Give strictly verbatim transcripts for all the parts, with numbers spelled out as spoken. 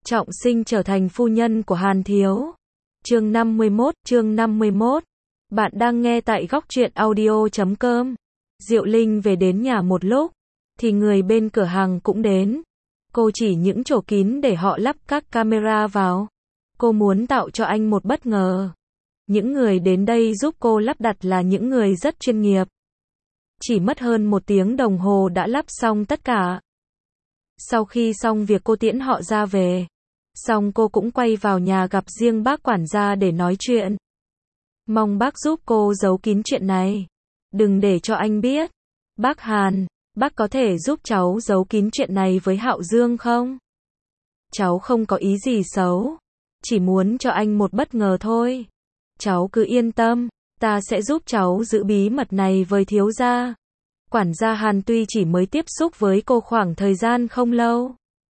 Trọng sinh trở thành phu nhân của Hàn Thiếu. Chương năm mươi mốt, chương năm mươi mốt. Bạn đang nghe tại góc truyện audio chấm com. Diệu Linh về đến nhà một lúc, thì người bên cửa hàng cũng đến. Cô chỉ những chỗ kín để họ lắp các camera vào. Cô muốn tạo cho anh một bất ngờ. Những người đến đây giúp cô lắp đặt là những người rất chuyên nghiệp. Chỉ mất hơn một tiếng đồng hồ đã lắp xong tất cả. Sau khi xong việc cô tiễn họ ra về. Xong cô cũng quay vào nhà gặp riêng bác quản gia để nói chuyện. Mong bác giúp cô giấu kín chuyện này. Đừng để cho anh biết. Bác Hàn, bác có thể giúp cháu giấu kín chuyện này với Hạo Dương không? Cháu không có ý gì xấu. Chỉ muốn cho anh một bất ngờ thôi. Cháu cứ yên tâm, ta sẽ giúp cháu giữ bí mật này với thiếu gia. Quản gia Hàn tuy chỉ mới tiếp xúc với cô khoảng thời gian không lâu.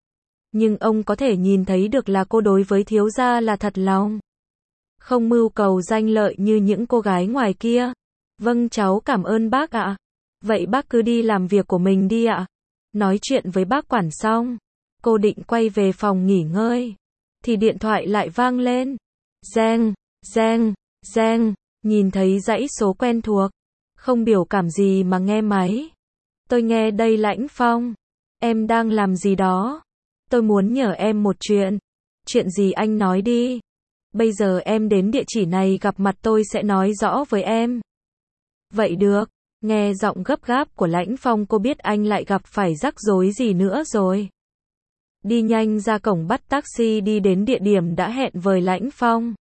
Nhưng ông có thể nhìn thấy được là cô đối với thiếu gia là thật lòng. Không mưu cầu danh lợi như những cô gái ngoài kia. Vâng, cháu cảm ơn bác ạ. Vậy bác cứ đi làm việc của mình đi ạ. Nói chuyện với bác quản xong, cô định quay về phòng nghỉ ngơi. Thì điện thoại lại vang lên. Reng, reng, reng, nhìn thấy dãy số quen thuộc. Không biểu cảm gì mà nghe máy. Tôi nghe đây Lãnh Phong. Em đang làm gì đó? Tôi muốn nhờ em một chuyện. Chuyện gì anh nói đi. Bây giờ em đến địa chỉ này gặp mặt tôi sẽ nói rõ với em. Vậy được. Nghe giọng gấp gáp của Lãnh Phong cô biết anh lại gặp phải rắc rối gì nữa rồi. Đi nhanh ra cổng bắt taxi đi đến địa điểm đã hẹn với Lãnh Phong.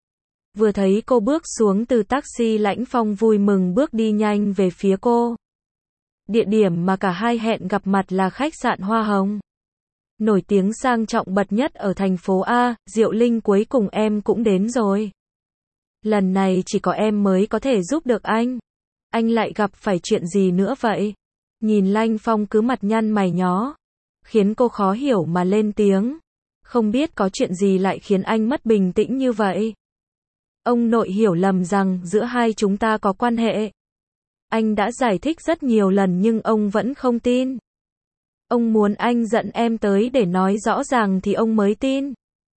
Vừa thấy cô bước xuống từ taxi Lãnh Phong vui mừng bước đi nhanh về phía cô. Địa điểm mà cả hai hẹn gặp mặt là khách sạn Hoa Hồng. Nổi tiếng sang trọng bậc nhất ở thành phố A, Diệu Linh cuối cùng em cũng đến rồi. Lần này chỉ có em mới có thể giúp được anh. Anh lại gặp phải chuyện gì nữa vậy? Nhìn Lãnh Phong cứ mặt nhăn mày nhó. Khiến cô khó hiểu mà lên tiếng. Không biết có chuyện gì lại khiến anh mất bình tĩnh như vậy? Ông nội hiểu lầm rằng giữa hai chúng ta có quan hệ. Anh đã giải thích rất nhiều lần nhưng ông vẫn không tin. Ông muốn anh dẫn em tới để nói rõ ràng thì ông mới tin.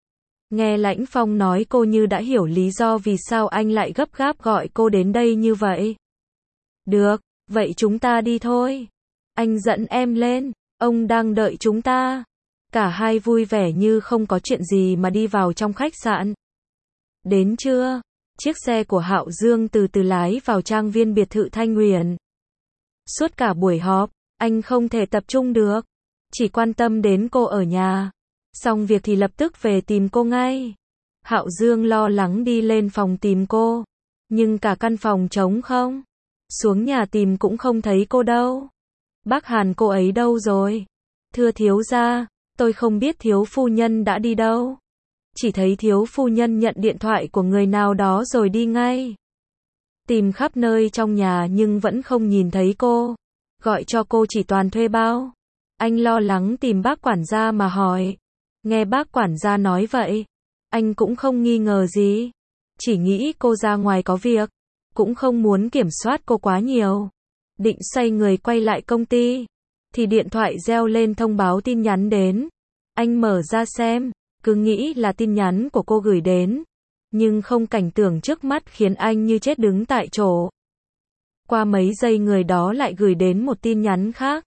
Nghe Lãnh Phong nói cô như đã hiểu lý do vì sao anh lại gấp gáp gọi cô đến đây như vậy. Được, vậy chúng ta đi thôi. Anh dẫn em lên, ông đang đợi chúng ta. Cả hai vui vẻ như không có chuyện gì mà đi vào trong khách sạn. Đến trưa, chiếc xe của Hạo Dương từ từ lái vào trang viên biệt thự Thanh Huyền. Suốt cả buổi họp, anh không thể tập trung được. Chỉ quan tâm đến cô ở nhà. Xong việc thì lập tức về tìm cô ngay. Hạo Dương lo lắng đi lên phòng tìm cô. Nhưng cả căn phòng trống không. Xuống nhà tìm cũng không thấy cô đâu. Bác Hàn cô ấy đâu rồi? Thưa thiếu gia, tôi không biết thiếu phu nhân đã đi đâu. Chỉ thấy thiếu phu nhân nhận điện thoại của người nào đó rồi đi ngay. Tìm khắp nơi trong nhà nhưng vẫn không nhìn thấy cô. Gọi cho cô chỉ toàn thuê bao. Anh lo lắng tìm bác quản gia mà hỏi. Nghe bác quản gia nói vậy, anh cũng không nghi ngờ gì. Chỉ nghĩ cô ra ngoài có việc. Cũng không muốn kiểm soát cô quá nhiều. Định xoay người quay lại công ty. Thì điện thoại reo lên thông báo tin nhắn đến. Anh mở ra xem. Cứ nghĩ là tin nhắn của cô gửi đến. Nhưng không cảnh tượng trước mắt khiến anh như chết đứng tại chỗ. Qua mấy giây người đó lại gửi đến một tin nhắn khác.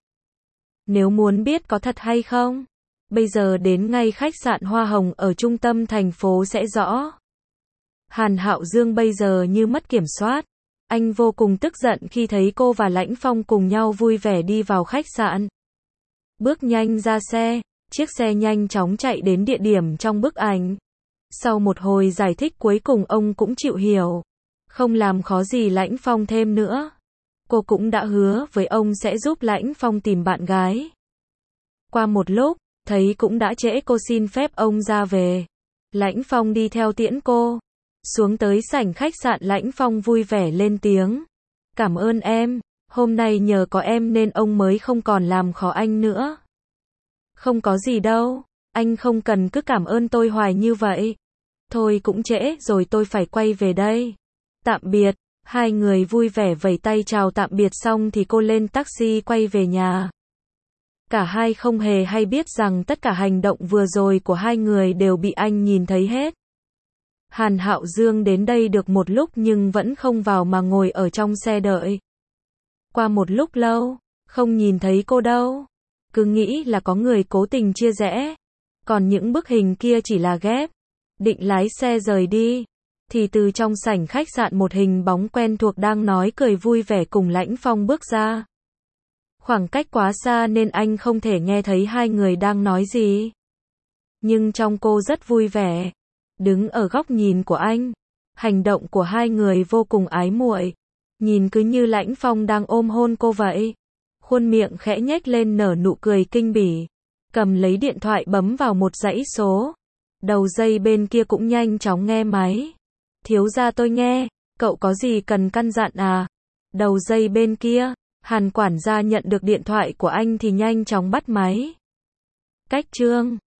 Nếu muốn biết có thật hay không, bây giờ đến ngay khách sạn Hoa Hồng ở trung tâm thành phố sẽ rõ. Hàn Hạo Dương bây giờ như mất kiểm soát. Anh vô cùng tức giận khi thấy cô và Lãnh Phong cùng nhau vui vẻ đi vào khách sạn. Bước nhanh ra xe, chiếc xe nhanh chóng chạy đến địa điểm trong bức ảnh. Sau một hồi giải thích cuối cùng ông cũng chịu hiểu. Không làm khó gì Lãnh Phong thêm nữa. Cô cũng đã hứa với ông sẽ giúp Lãnh Phong tìm bạn gái. Qua một lúc, thấy cũng đã trễ cô xin phép ông ra về. Lãnh Phong đi theo tiễn cô. Xuống tới sảnh khách sạn Lãnh Phong vui vẻ lên tiếng. Cảm ơn em, hôm nay nhờ có em nên ông mới không còn làm khó anh nữa. Không có gì đâu, anh không cần cứ cảm ơn tôi hoài như vậy. Thôi cũng trễ rồi tôi phải quay về đây. Tạm biệt, hai người vui vẻ vẫy tay chào tạm biệt xong thì cô lên taxi quay về nhà. Cả hai không hề hay biết rằng tất cả hành động vừa rồi của hai người đều bị anh nhìn thấy hết. Hàn Hạo Dương đến đây được một lúc nhưng vẫn không vào mà ngồi ở trong xe đợi. Qua một lúc lâu, không nhìn thấy cô đâu. Cứ nghĩ là có người cố tình chia rẽ. Còn những bức hình kia chỉ là ghép. Định lái xe rời đi. Thì từ trong sảnh khách sạn một hình bóng quen thuộc đang nói cười vui vẻ cùng Lãnh Phong bước ra. Khoảng cách quá xa nên anh không thể nghe thấy hai người đang nói gì. Nhưng trong cô rất vui vẻ. Đứng ở góc nhìn của anh. Hành động của hai người vô cùng ái muội. Nhìn cứ như Lãnh Phong đang ôm hôn cô vậy. Khuôn miệng khẽ nhếch lên nở nụ cười kinh bỉ. Cầm lấy điện thoại bấm vào một dãy số. Đầu dây bên kia cũng nhanh chóng nghe máy. Thiếu gia tôi nghe, cậu có gì cần căn dặn à? Đầu dây bên kia, Hàn quản gia nhận được điện thoại của anh thì nhanh chóng bắt máy. Cách Trương